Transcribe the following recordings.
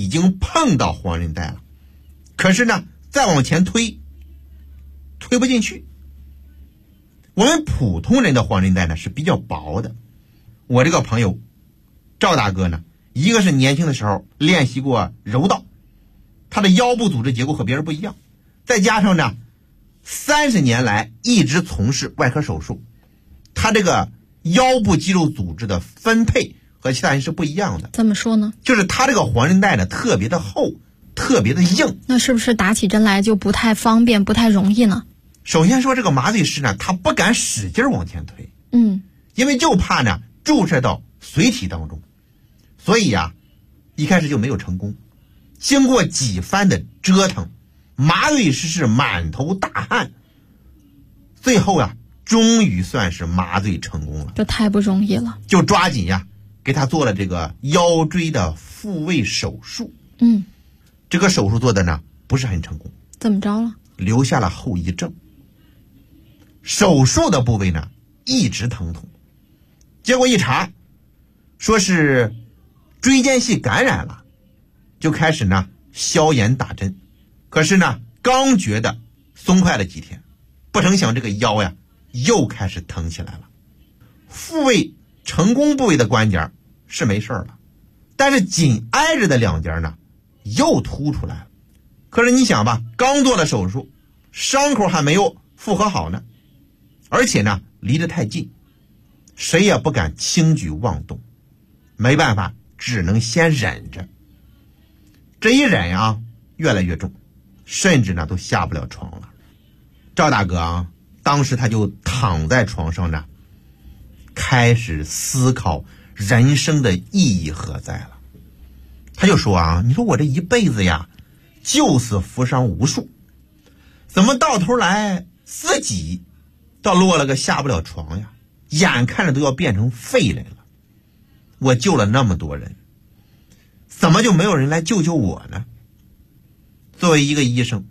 已经碰到黄韧带了，可是呢再往前推不进去。我们普通人的黄韧带呢是比较薄的，我这个朋友赵大哥呢，一个是年轻的时候练习过柔道，他的腰部组织结构和别人不一样，再加上呢30年来一直从事外科手术，他这个腰部肌肉组织的分配和其他人是不一样的。 怎么说呢？ 就是他这个黄韧带呢特别的厚，特别的硬。 那是不是打起针来就不太方便，不太容易呢？ 首先说这个麻醉师呢，他不敢使劲往前推，因为就怕呢注射到髓体当中，所以呀一开始就没有成功。经过几番的折腾，麻醉师是满头大汗，最后呀终于算是麻醉成功了。 这太不容易了， 就抓紧呀给他做了这个腰椎的复位手术。这个手术做的呢不是很成功。 怎么着了？ 留下了后遗症。手术的部位呢一直疼痛，结果一查说是椎间系感染了，就开始呢消炎打针。可是呢刚觉得松快了几天，不成想这个腰呀又开始疼起来了。复位成功部位的关节是没事了，但是紧挨着的两节呢又凸出来了。可是你想吧，刚做了手术，伤口还没有复合好呢，而且呢离得太近，谁也不敢轻举妄动，没办法只能先忍着。这一忍啊越来越重，甚至呢都下不了床了。赵大哥啊当时他就躺在床上呢，开始思考人生的意义何在了。他就说啊，你说我这一辈子呀救死扶伤无数，怎么到头来自己倒落了个下不了床呀，眼看着都要变成废人了。我救了那么多人，怎么就没有人来救救我呢？作为一个医生，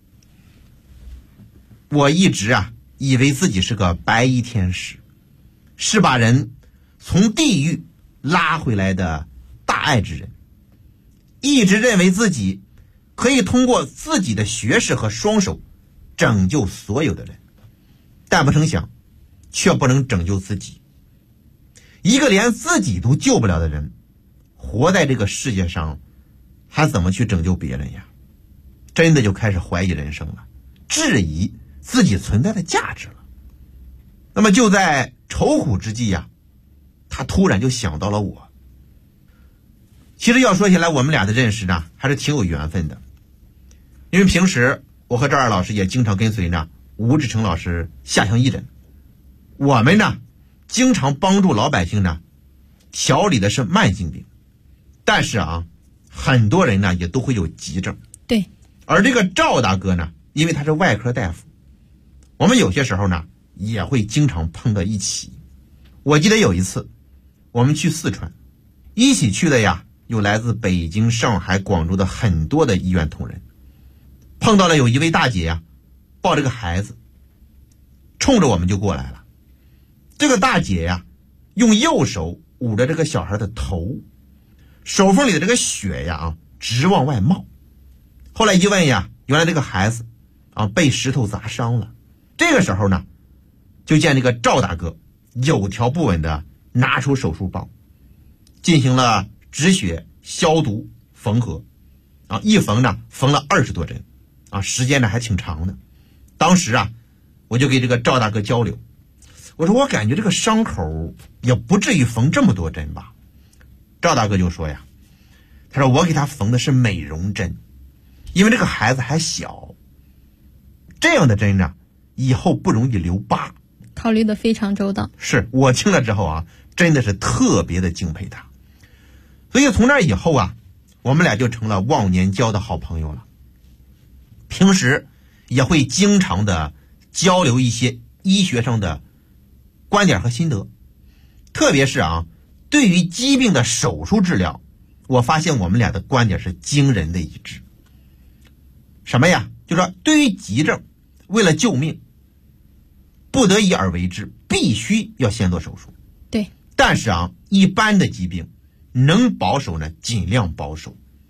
我一直啊以为自己是个白衣天使，是把人从地狱拉回来的大爱之人，一直认为自己可以通过自己的学识和双手拯救所有的人，但不成想却不能拯救自己。一个连自己都救不了的人，活在这个世界上还怎么去拯救别人呀？真的就开始怀疑人生了，质疑自己存在的价值了。那么就在愁苦之际呀，他突然就想到了我。其实要说起来，我们俩的认识呢还是挺有缘分的，因为平时我和赵二老师也经常跟随呢吴志成老师下乡义诊，我们呢经常帮助老百姓呢调理的是慢性病，但是啊很多人呢也都会有急症。 对， 而这个赵大哥呢，因为他是外科大夫，我们有些时候呢也会经常碰到一起。我记得有一次我们去四川，一起去的呀有来自北京、上海、广州的很多的医院同仁，碰到了有一位大姐呀抱着个孩子，冲着我们就过来了。这个大姐呀用右手捂着这个小孩的头，手缝里的这个血呀直往外冒。后来一问呀，原来这个孩子被石头砸伤了。这个时候呢，就见这个赵大哥有条不紊的拿出手术棒，进行了止血、消毒、缝合，一缝呢缝了20多针，时间呢还挺长的。当时啊，我就给这个赵大哥交流，我说我感觉这个伤口也不至于缝这么多针吧。赵大哥就说呀，他说我给他缝的是美容针，因为这个孩子还小，这样的针呢以后不容易留疤， 考虑的非常周到。 是，我听了之后啊真的是特别的敬佩他。所以从那以后啊，我们俩就成了忘年交的好朋友了，平时也会经常的交流一些医学上的观点和心得。特别是对于疾病的手术治疗，我发现我们俩的观点是惊人的一致。什么呀？就说对于急症，为了救命，不得已而为之，必须要先做手术。 对， 但是一般的疾病能保守呢尽量保守，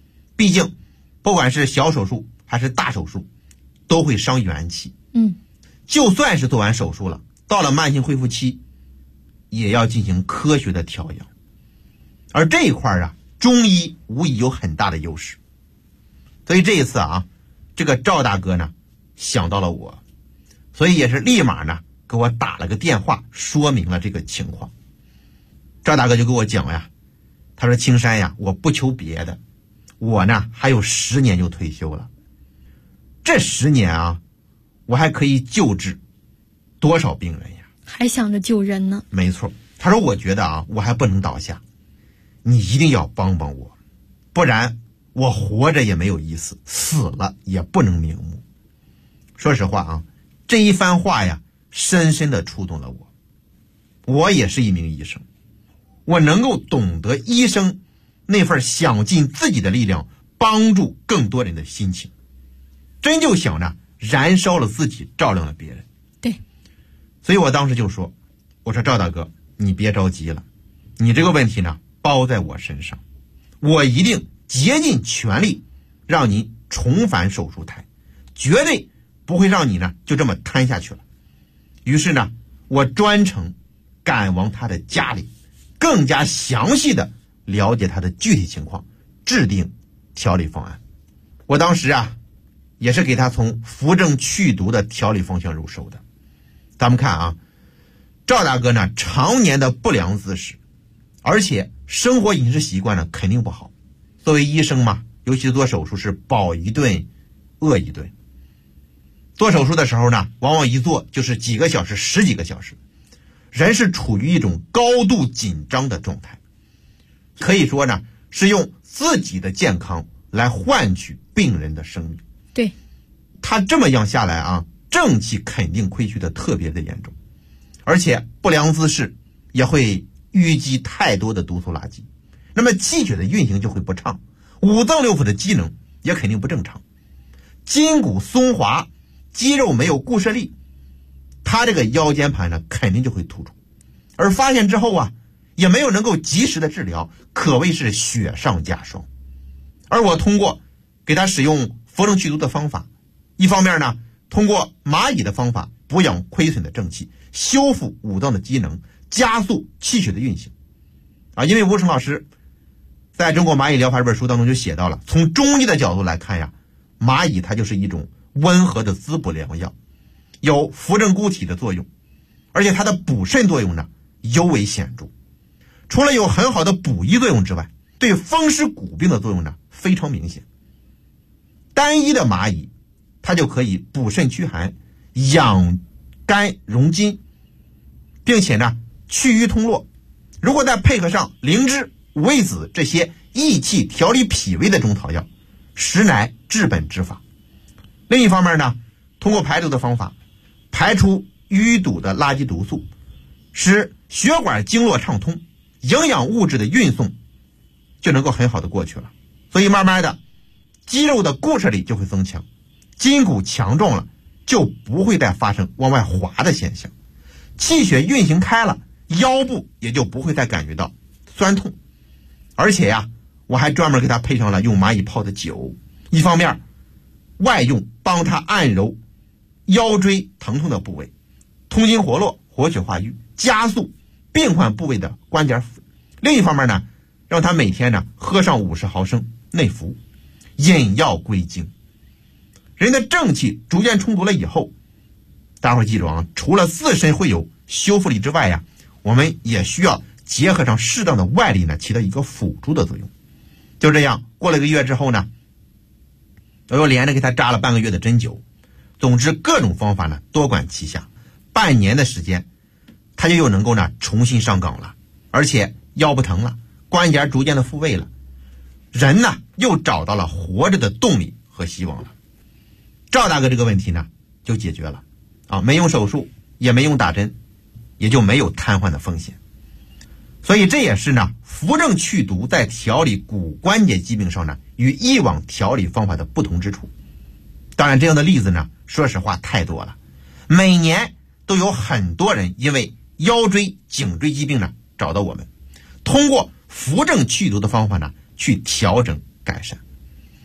毕竟不管是小手术还是大手术都会伤元气。就算是做完手术了，到了慢性恢复期也要进行科学的调养。而这一块啊，中医无疑有很大的优势。所以这一次啊，这个赵大哥呢想到了我，所以也是立马呢给我打了个电话，说明了这个情况。赵大哥就给我讲呀，他说青山呀，我不求别的，我呢还有10年就退休了，这10年啊，我还可以救治多少病人呀？ 还想着救人呢。 没错，他说我觉得啊，我还不能倒下，你一定要帮帮我，不然我活着也没有意思，死了也不能瞑目。说实话啊，这一番话呀，深深地触动了我。我也是一名医生，我能够懂得医生那份想尽自己的力量帮助更多人的心情，真就想着燃烧了自己，照亮了别人。 对， 所以我当时就说，我说赵大哥，你别着急了，你这个问题呢包在我身上，我一定竭尽全力让你重返手术台，绝对不会让你呢就这么瘫下去了。于是呢，我专程赶往他的家里，更加详细的了解他的具体情况，制定调理方案。我当时啊也是给他从扶正祛毒的调理方向入手的。咱们看啊，赵大哥呢常年的不良姿势，而且生活饮食习惯呢肯定不好。作为医生嘛，尤其是做手术是饱一顿饿一顿。做手术的时候呢，往往一做就是几个小时、10几个小时，人是处于一种高度紧张的状态，可以说呢是用自己的健康来换取病人的生命。 对， 他这么样下来啊，正气肯定亏虚的特别的严重，而且不良姿势也会淤积太多的毒素垃圾，那么气血的运行就会不畅，五脏六腑的机能也肯定不正常，筋骨松滑，肌肉没有固摄力，他这个腰间盘呢肯定就会突出，而发现之后啊也没有能够及时的治疗，可谓是雪上加霜。而我通过给他使用扶正祛毒的方法，一方面呢通过蚂蚁的方法补养亏损的正气，修复五脏的机能，加速气血的运行啊。因为吴成老师在中国蚂蚁疗法这本书当中就写到了，从中医的角度来看呀，蚂蚁它就是一种温和的滋补良药，有扶正固体的作用，而且它的补肾作用呢尤为显著。除了有很好的补益作用之外，对风湿骨病的作用呢非常明显。单一的蚂蚁它就可以补肾驱寒，养肝荣筋，并且呢祛瘀通络。如果再配合上灵芝、五味子这些益气调理脾胃的中草药，实乃治本之法。另一方面呢，通过排毒的方法排出淤堵的垃圾毒素，使血管经络畅通，营养物质的运送就能够很好的过去了。所以慢慢的肌肉的固摄力就会增强，筋骨强壮了，就不会再发生往外滑的现象，气血运行开了，腰部也就不会再感觉到酸痛。而且呀，我还专门给他配上了用蚂蚁泡的酒，一方面外用帮他按揉腰椎疼痛的部位，通经活络，活血化瘀，加速病患部位的关节复；另一方面呢，让他每天呢喝上50毫升内服，引药归经。人的正气逐渐充足了以后，大伙记住啊，除了自身会有修复力之外呀，我们也需要结合上适当的外力呢，起到一个辅助的作用。就这样，过了1个月之后呢，我又连着给他扎了半个月的针灸。总之各种方法呢多管齐下，半年的时间他就又能够呢重新上岗了，而且腰不疼了，关节逐渐的复位了，人呢又找到了活着的动力和希望了。赵大哥这个问题呢就解决了啊，没用手术，也没用打针，也就没有瘫痪的风险。所以这也是呢扶正祛毒在调理骨关节疾病上呢与以往调理方法的不同之处。当然这样的例子呢说实话太多了，每年都有很多人因为腰椎颈椎疾病呢找到我们，通过扶正祛毒的方法呢去调整改善。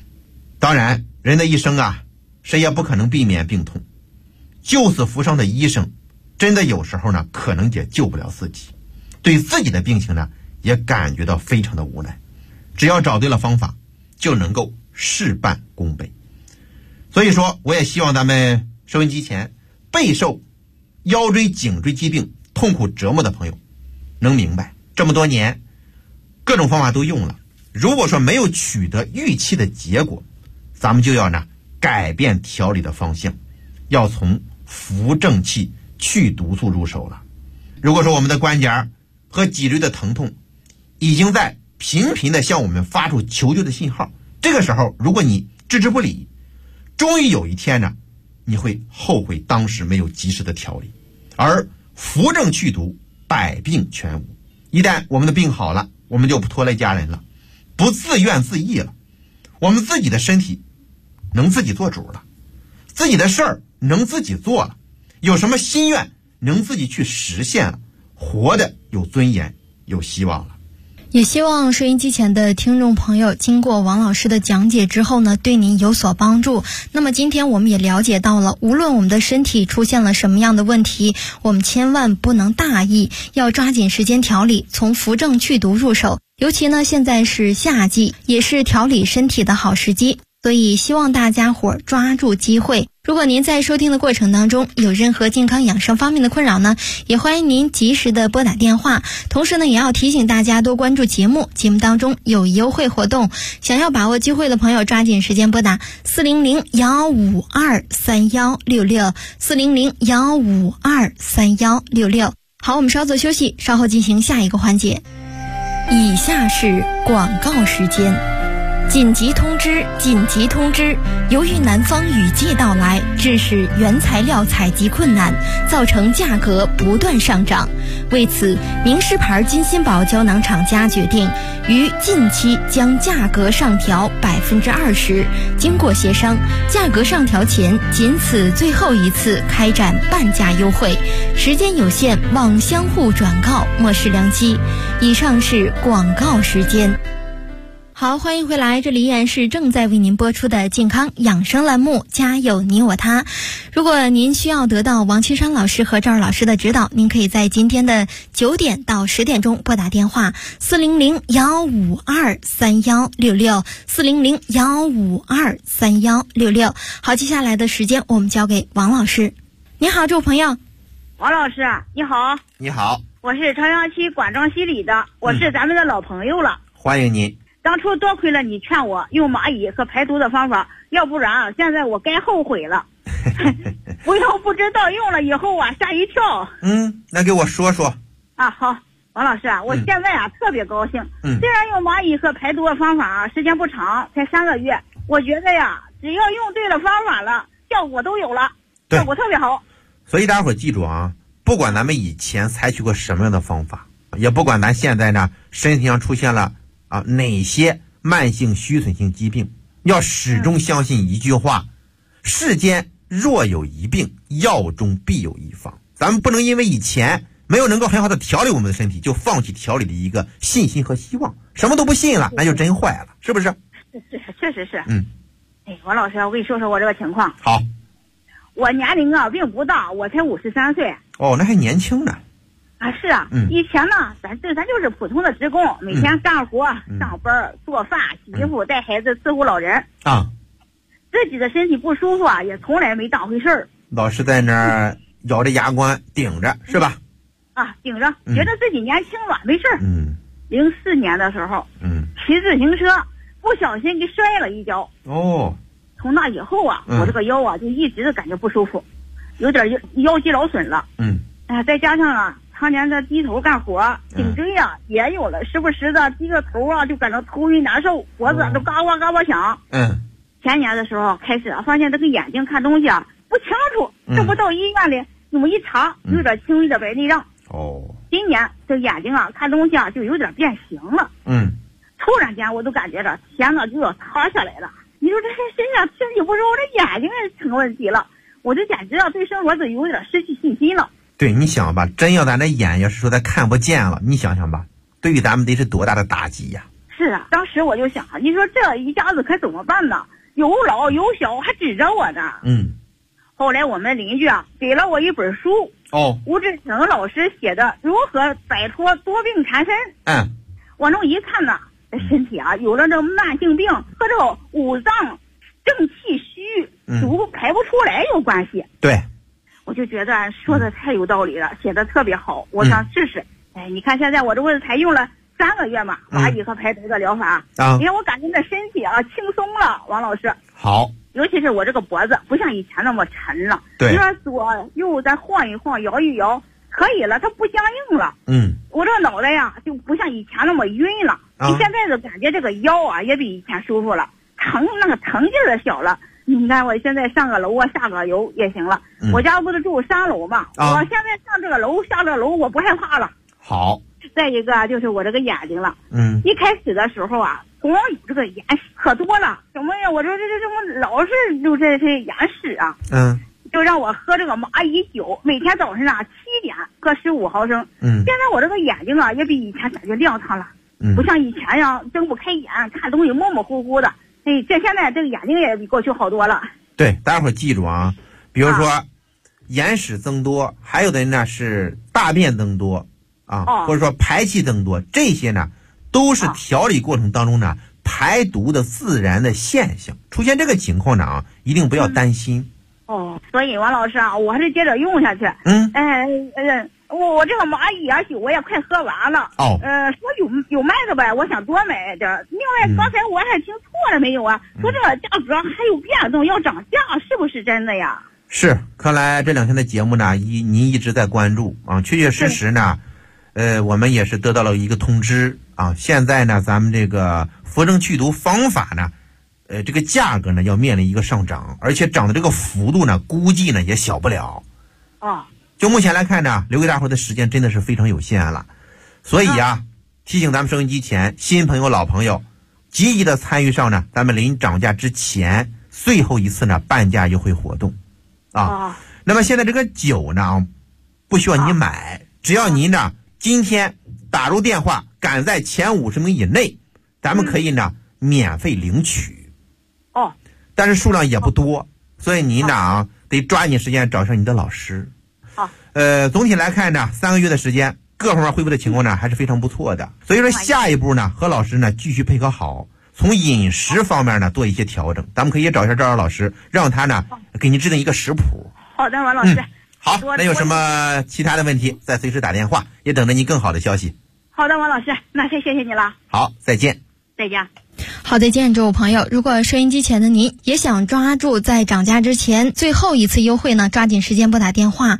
当然，人的一生啊，谁也不可能避免病痛。救死扶伤的医生，真的有时候呢，可能也救不了自己，对自己的病情呢，也感觉到非常的无奈。只要找对了方法，就能够事半功倍。所以说，我也希望咱们收音机前备受腰椎颈椎疾病痛苦折磨的朋友能明白，这么多年各种方法都用了，如果说没有取得预期的结果，咱们就要呢改变调理的方向，要从扶正气去毒素入手了。如果说我们的关节和脊椎的疼痛已经在频频的向我们发出求救的信号，这个时候如果你置之不理，终于有一天呢，你会后悔当时没有及时的调理。而扶正去毒，百病全无。一旦我们的病好了，我们就不拖累家人了，不自怨自艾了，我们自己的身体能自己做主了，自己的事儿能自己做了，有什么心愿能自己去实现了，活得有尊严有希望了。 也希望收音机前的听众朋友经过王老师的讲解之后呢，对您有所帮助。那么今天我们也了解到了，无论我们的身体出现了什么样的问题，我们千万不能大意，要抓紧时间调理，从扶正去毒入手。尤其呢，现在是夏季，也是调理身体的好时机，所以希望大家伙抓住机会。如果您在收听的过程当中有任何健康养生方面的困扰呢，也欢迎您及时的拨打电话。同时呢，也要提醒大家多关注节目，节目当中有优惠活动，想要把握机会的朋友抓紧时间拨打400-152-3166 400-152-3166。好，我们稍作休息，稍后进行下一个环节。以下是广告时间。紧急通知！紧急通知！由于南方雨季到来，致使原材料采集困难，造成价格不断上涨。为此，名师牌金鑫宝胶囊厂家决定于近期将价格上调20%。经过协商，价格上调前仅此最后一次开展半价优惠，时间有限，望相互转告，莫视良机。以上是广告时间。好，欢迎回来，这里依然是正在为您播出的健康养生栏目，家有你我他。如果您需要得到王青山老师和赵老师的指导，您可以在今天的9点到10点钟拨打电话400-152-3166 400-152-3166。好，接下来的时间我们交给王老师。你好，这位朋友。 王老师你好。 你好， 我是朝阳区管庄西里的，我是咱们的老朋友了。 欢迎您。 当初多亏了你劝我用蚂蚁和排毒的方法，要不然现在我该后悔了。不要不知道用了以后吓一跳。 那给我说说。 好，王老师我现在特别高兴。虽然用蚂蚁和排毒的方法时间不长，才3个月，我觉得只要用对了方法了，效果都有了，效果特别好。 所以大家伙记住啊，不管咱们以前采取过什么样的方法，也不管咱现在呢身体上出现了哪些慢性虚损性疾病，要始终相信一句话，世间若有一病，药中必有一方。咱们不能因为以前没有能够很好的调理我们的身体，就放弃调理的一个信心和希望，什么都不信了，那就真坏了，是不是？ 确实是。王老师，我跟你说说我这个情况。 好。 我年龄并不大，我才53岁。 那还年轻呢。 是以前呢，咱就是普通的职工，每天干活、上班、做饭、洗衣服、带孩子、伺候老人。自己的身体不舒服也从来没当回事儿。 老是在那儿咬着牙关顶着，是吧？ 顶着，觉得自己年轻了，没事儿。04年的时候，骑自行车不小心给摔了一跤。从那以后我这个腰就一直感觉不舒服，有点腰肌劳损了。再加上常年的低头干活，颈椎也有了，时不时的低个头就感到头晕难受，脖子都嘎巴嘎巴响。前年的时候开始发现这个眼睛看东西不清楚，这不到医院里我们一查，有点轻微的白内障。今年这眼睛看东西就有点变形了。突然间我都感觉着天就要塌下来了。你说这身上身体不舒服，这眼睛也成问题了，我这简直对生活都有点失去信心了。 对，你想吧，真要咱的眼要是说它看不见了，你想想吧，对于咱们得是多大的打击呀。 是当时我就想，你说这一家子可怎么办呢？ 有老有小，还指着我呢。后来我们邻居啊给了我一本书，吴志成老师写的《如何摆脱多病缠身》。我那一看呢，身体啊有了这慢性病和这五脏正气虚，主排不出来有关系。 对， 我就觉得说的太有道理了，写的特别好，我想试试。你看现在我这不是才用了3个月嘛，蚂蚁和排毒的疗法你看我感觉这身体啊轻松了，王老师。 好， 尤其是我这个脖子不像以前那么沉了， 对， 你说左右再晃一晃，摇一摇，可以了，它不僵硬了。我这个脑袋呀就不像以前那么晕了。你现在的感觉这个腰啊也比以前舒服了，那个疼劲儿小了。你看我现在上个楼啊下个楼也行了。我家不是住3楼嘛，我现在上这个楼下这个楼我不害怕了。 好， 再一个就是我这个眼睛了。一开始的时候啊，光有这个眼屎可多了，什么呀？我说这么老是就这眼屎啊。就让我喝这个蚂蚁酒，每天早上啊7点喝15毫升。现在我这个眼睛啊也比以前感觉亮堂了，不像以前呀睁不开眼，看东西模模糊糊的。这现在这个眼睛也比过去好多了。 对，大伙儿记住啊，比如说眼屎增多，还有的人呢是大便增多或者说排气增多，这些呢都是调理过程当中呢排毒的自然的现象。出现这个情况呢一定不要担心。 所以王老师啊，我还是接着用下去。我这个蚂蚁啊酒我也快喝完了。说有卖的呗，我想多买点。另外刚才我还听错了没有啊？说这个价格还有变动，要涨价，是不是真的呀？ 是，看来这2天的节目呢您一直在关注确确实实呢我们也是得到了一个通知现在呢咱们这个扶正祛毒方法呢这个价格呢要面临一个上涨，而且涨的这个幅度呢估计呢也小不了。就目前来看呢，留给大伙的时间真的是非常有限了，所以提醒咱们收音机前新朋友老朋友积极的参与上呢咱们临涨价之前最后一次呢半价优惠活动那么现在这个酒呢不需要你买，只要您呢今天打入电话赶在前50名以内，咱们可以呢免费领取但是数量也不多，所以您呢得抓紧时间找上你的老师。总体来看呢，3个月的时间，各方面恢复的情况呢还是非常不错的。所以说下一步呢，和老师呢继续配合好，从饮食方面呢做一些调整。咱们可以找一下赵老师，让他呢给您制定一个食谱。 好的，王老师。 好，那有什么其他的问题，再随时打电话，也等着您更好的消息。 好的，王老师，那谢谢你了。 好，再见。 再见。 好，再见，这位朋友。如果收音机前的您也想抓住在涨价之前最后一次优惠呢，抓紧时间拨打电话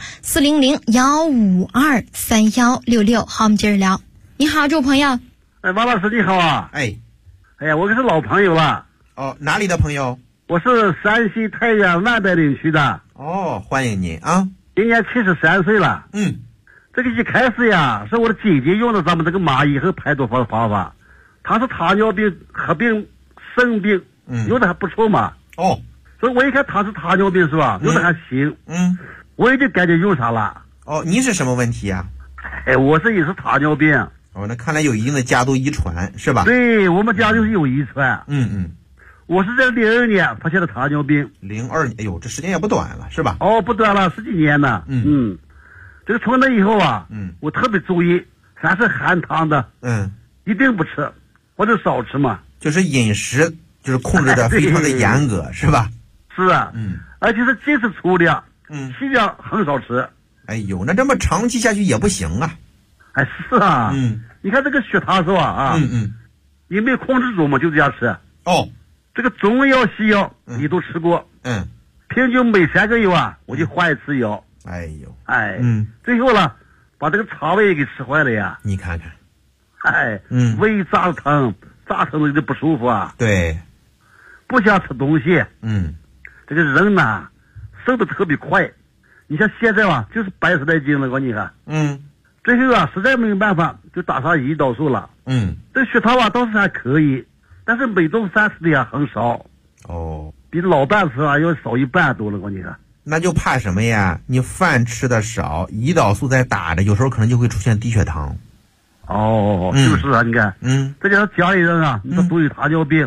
400-152-3166。好，我们接着聊。你好，这位朋友。 王老师你好啊。 哎呀，我可是老朋友了。 哪里的朋友？ 我是山西太原万白岭区的。 欢迎您啊。 今年73岁了。这个一开始呀，是我的姐姐用的咱们这个蚂蚁和排毒方法。他是糖尿病合并肾病，用的还不错嘛。所以我一看他是糖尿病是吧，用的还行。我也就赶紧用上了。 您是什么问题啊？ 我也是糖尿病。 那看来有一定的家族遗传是吧？ 对，我们家就是有遗传。我是在02年发现的糖尿病。 02年，哎呦，这时间也不短了是吧？ 不短了，10几年了。这个从那以后啊，我特别注意，凡是含糖的，一定不吃。或者少吃嘛， 就是饮食就是控制的非常的严格是吧？ 是啊，而且是尽是粗粮，细粮很少吃。 哎呦，那这么长期下去也不行啊。 是啊，你看这个血糖是吧？你没控制住嘛，就这样吃。这个中药西药你都吃过。平均每3个月我就换1次药。最后了，把这个肠胃给吃坏了呀。 你看看。 胃胀疼的有点不舒服啊。 对， 不想吃东西。这个人呢瘦的特别快。你像现在就是100来斤了，我你看。最后实在没有办法，就打上胰岛素了。这血糖倒是还可以，但是每顿饭吃的也很少。比老伴吃要少1半多了，我你看。 那就怕什么呀？你饭吃的少，胰岛素在打着，有时候可能就会出现低血糖。 是不是啊？你看，再加上家里人都有糖尿病，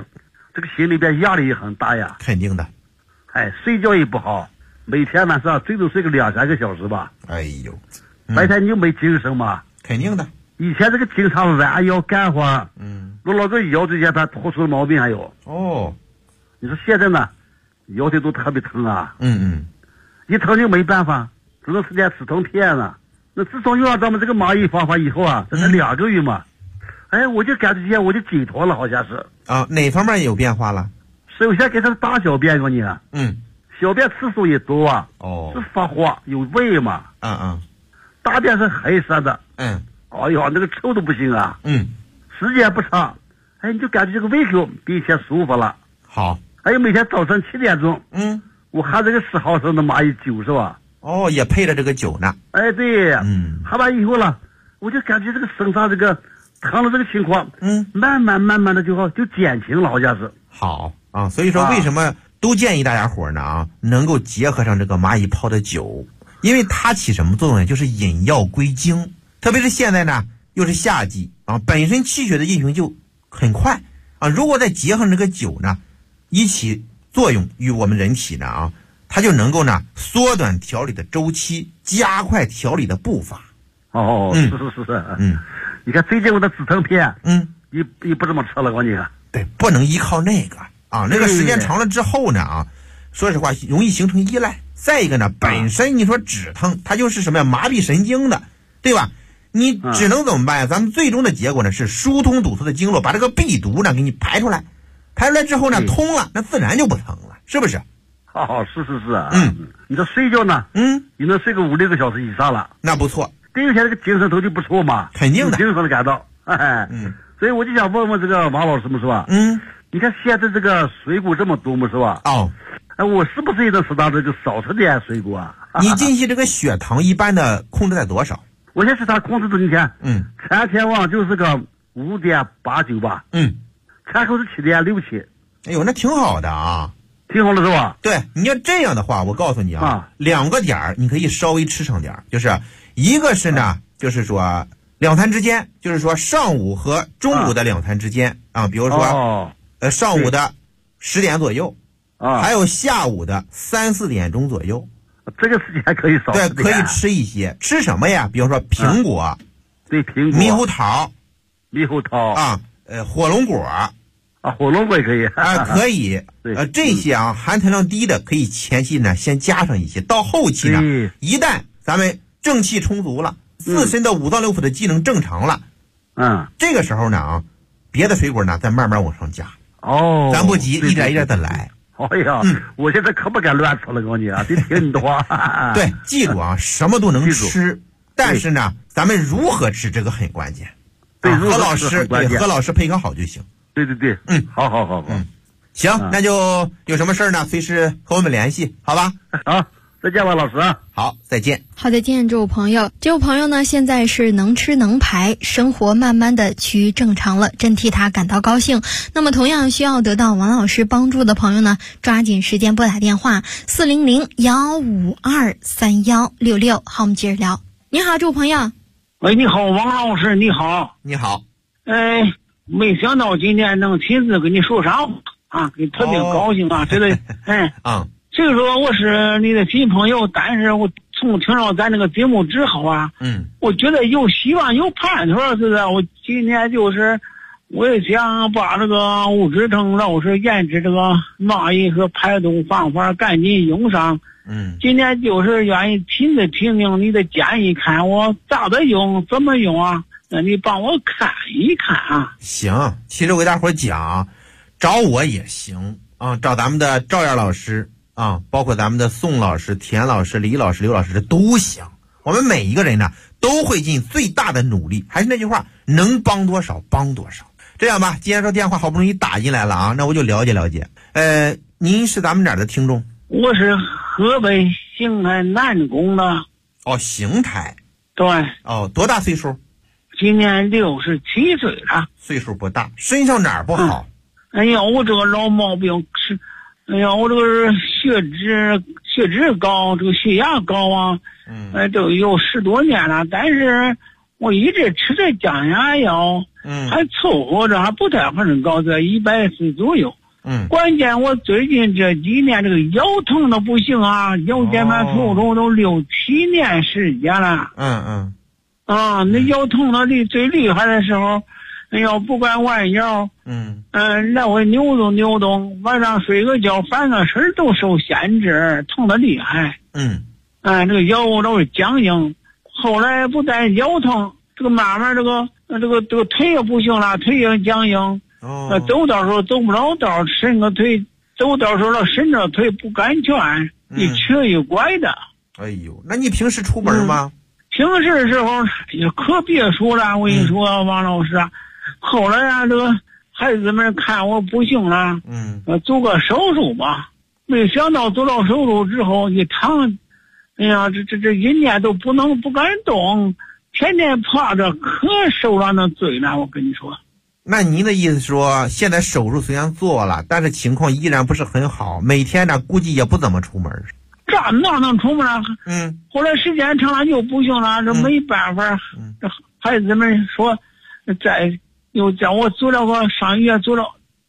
这个心里边压力也很大呀。 肯定的。 哎，睡觉也不好，每天晚上最多睡个2-3个小时吧。 哎呦， 白天你就没精神嘛。 肯定的。 以前这个经常弯腰干活，我老个腰这些他突出的毛病还有。 哦， 你说现在呢，腰腿都特别疼啊。一疼就没办法，只能吃点止疼片了。那自从用了咱们这个蚂蚁方法以后啊，这才2个月嘛，哎，我就感觉我就紧脱了，好像是。 啊，哪方面有变化了？ 首先给他大小便，我你啊，小便次数也多啊。 哦， 是发黄有味嘛。大便是黑色的。哎呀，那个臭都不行啊。时间不长，哎，你就感觉这个胃口比以前舒服了。 好。 还有每天早晨7点钟，我喝这个10毫升的蚂蚁酒是吧？ 哦，也配了这个酒呢。 哎，对。喝完以后了，我就感觉这个身上这个疼的这个情况，慢慢的就减轻了，好像是。 好啊，所以说为什么都建议大家伙呢能够结合上这个蚂蚁泡的酒，因为它起什么作用呢？就是引药归经。特别是现在呢，又是夏季啊，本身气血的运行就很快啊，如果再结合这个酒呢，一起作用于我们人体呢它就能够呢缩短调理的周期，加快调理的步伐。 是。你看最近我的止疼片，也不怎么吃了，我你看。 对，不能依靠那个啊，那个时间长了之后呢说实话容易形成依赖。再一个呢，本身你说止疼，它就是什么呀？麻痹神经的，对吧？你只能怎么办呀？咱们最终的结果呢是疏通堵塞的经络，把这个弊毒呢给你排出来，排出来之后呢通了，那自然就不疼了，是不是？ 是啊。你这睡觉呢，你能睡个5-6个小时以上了， 那不错。 第二天这个精神头就不错嘛， 肯定的， 精神的感到。所以我就想问问这个王老师们是吧？你看现在这个水果这么多嘛是吧？我是不是也能适当这个少吃点水果啊？ 你近期这个血糖一般的控制在多少？ 我现在是控制的，你看，前天往就是个5.89吧，前后是7.67。 哎呦，那挺好的啊， 挺好的是吧？ 对，你要这样的话，我告诉你2个点你可以稍微吃上点，就是一个是呢，就是说2餐之间，就是说上午和中午的2餐之间比如说上午的10点左右还有下午的3-4点钟左右。 这个时间可以少， 对，可以吃一些。吃什么呀？比如说苹果， 对，苹果、 猕猴桃火龙果火龙果也可以可以。这些含糖量低的可以前期呢先加上一些，到后期呢，一旦咱们正气充足了，自身的五脏六腑的机能正常了，这个时候呢别的水果呢再慢慢往上加。咱不急，一点一点的来。 哎呀，我现在可不敢乱吃了，我跟你得听你的话。 对，记住什么都能吃，但是呢，咱们如何吃这个很关键。 对， 和老师配合好就行。 对，好。 行，那就有什么事呢，随时和我们联系，好吧？ 好，再见吧，老师。 好，再见。 好，再见，这位朋友。这位朋友呢，现在是能吃能排，生活慢慢的趋于正常了，真替他感到高兴。那么同样需要得到王老师帮助的朋友呢，抓紧时间拨打电话400-152-3166。好，我们接着聊。你好，这位朋友。 喂，你好，王老师，你好。 你好。 没想到今天能亲自跟你说上特别高兴啊，真的。所以说我是你的新朋友，但是我从听到咱那个节目之后我觉得有希望有盼头，是不是？我今天我也想把这个物质成老师研制这个蚂蚁和排毒方法赶紧用上。今天愿意亲自听听你的建议，看我咋的用，怎么用啊？那你帮我看一看啊。 行，其实我给大伙讲，找我也行找咱们的赵燕老师包括咱们的宋老师、田老师、李老师、刘老师都行。我们每一个人呢都会尽最大的努力，还是那句话，能帮多少帮多少。这样吧，今天这电话好不容易打进来了那我就了解了解。您是咱们哪儿的听众？ 我是河北邢台南宫的。 邢台。 对。 多大岁数？ 今年67岁了。 岁数不大，身上哪儿不好？ 哎呀，我这个老毛病是，我这个血脂高，这个血压高都有10多年了，但是我一直吃着降压药，还凑合着，还不太很高，在140左右。 关键我最近这几年这个腰疼的不行啊，腰间盘突出都6、7年时间了。那腰疼的最厉害的时候，要不管弯腰，来回扭动扭动，晚上睡个觉翻个身都受限制，痛的厉害。这个腰都是僵硬。后来不但腰疼，这个慢慢这个腿也不行了，腿也僵硬。走道时候走不着道，伸个腿，走道时候伸着腿不敢全，一瘸一拐的。 哎呦，那你平时出门吗？ 平时的时候也可别说了，我跟你说，王老师啊，后来啊，这个孩子们看我不行了，做个手术吧。没想到做到手术之后一躺，哎呀，这一年都不敢动，天天趴着，可受了那罪了。我跟你说。 那您的意思说，现在手术虽然做了，但是情况依然不是很好，每天呢估计也不怎么出门。 这哪能出门啊？后来时间长了就不行了，这没办法。这孩子们说，又叫我做了个上月做了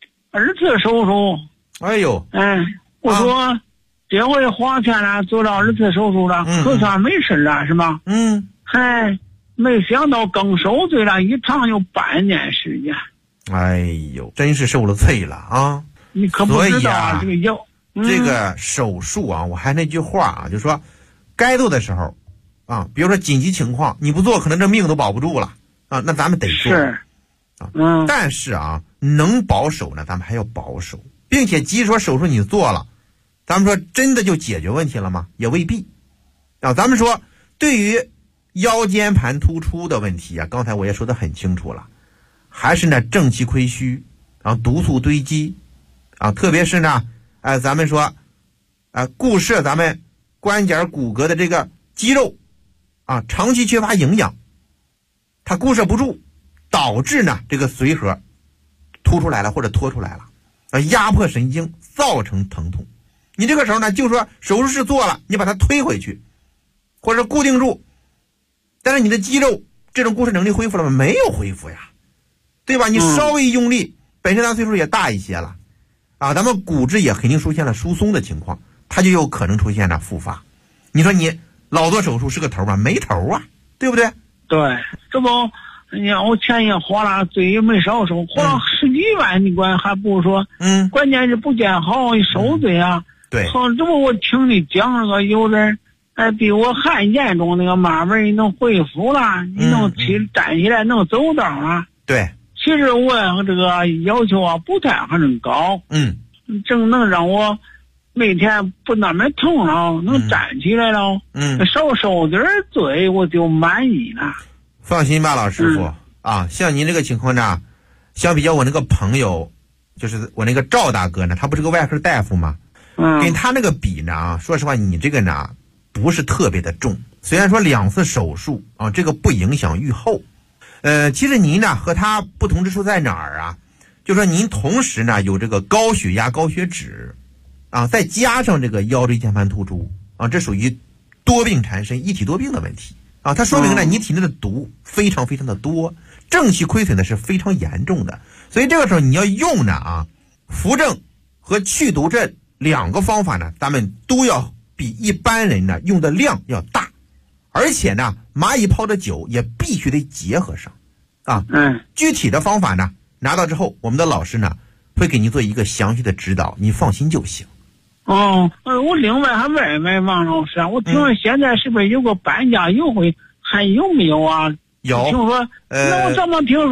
2次手术。 哎呦， 我说这回花钱了，做了2次手术了，可算没事了，是吧？没想到更受罪了，一躺就半年时间。 哎呦，真是受了罪了啊！ 你可不知道啊，这个腰， 这个手术啊，我还那句话啊，就说该做的时候啊，比如说紧急情况，你不做可能这命都保不住了啊，那咱们得做。 是， 但是啊，能保守呢，咱们还要保守，并且即使说手术你做了，咱们说真的就解决问题了吗？也未必啊。咱们说对于腰间盘突出的问题啊，刚才我也说得很清楚了，还是呢正气亏虚啊，毒素堆积啊，特别是呢，咱们说，固摄咱们关节骨骼的这个肌肉啊，长期缺乏营养，它固摄不住，导致呢这个髓核凸出来了或者脱出来了，压迫神经，造成疼痛。你这个时候呢，就说手术室做了，你把它推回去，或者固定住。但是你的肌肉这种固摄能力恢复了吗？没有恢复呀，对吧？你稍微用力，本身咱岁数也大一些了啊，咱们骨质也肯定出现了疏松的情况，它就有可能出现了复发。你说你老做手术是个头吗？没头啊，对不对？ 对，这不你看我钱也花了，罪也没少受，花了10几万，你管还不如说，关键是不见好受罪啊。 对， 这不我听你讲那个有人。比我还严重，那个慢慢你能恢复了，你能站起来，能走道了。 对， 其实我这个要求啊不太还是高，正能让我每天不那么痛了，能站起来了，少受点罪我就满意了。 放心吧，老师傅啊，像您这个情况呢，相比较我那个朋友，就是我那个赵大哥呢，他不是个外科大夫吗？跟他那个比呢，说实话，你这个呢。不是特别的重，虽然说2次手术啊，这个不影响预后。其实您呢和他不同之处在哪儿啊？就说您同时呢有这个高血压、高血脂啊，再加上这个腰椎间盘突出啊，这属于多病缠身、一体多病的问题啊。它说明呢你体内的毒非常非常的多，正气亏损的是非常严重的。所以这个时候你要用呢扶正和去毒这2个方法呢，咱们都要比一般人呢用的量要大，而且呢蚂蚁泡的酒也必须得结合上啊。具体的方法呢拿到之后，我们的老师呢会给您做一个详细的指导，你放心就行。 我另外还问王老师啊，我听说现在是不是有个半价优惠，还有没有啊？ 有。 听说，那我怎么听说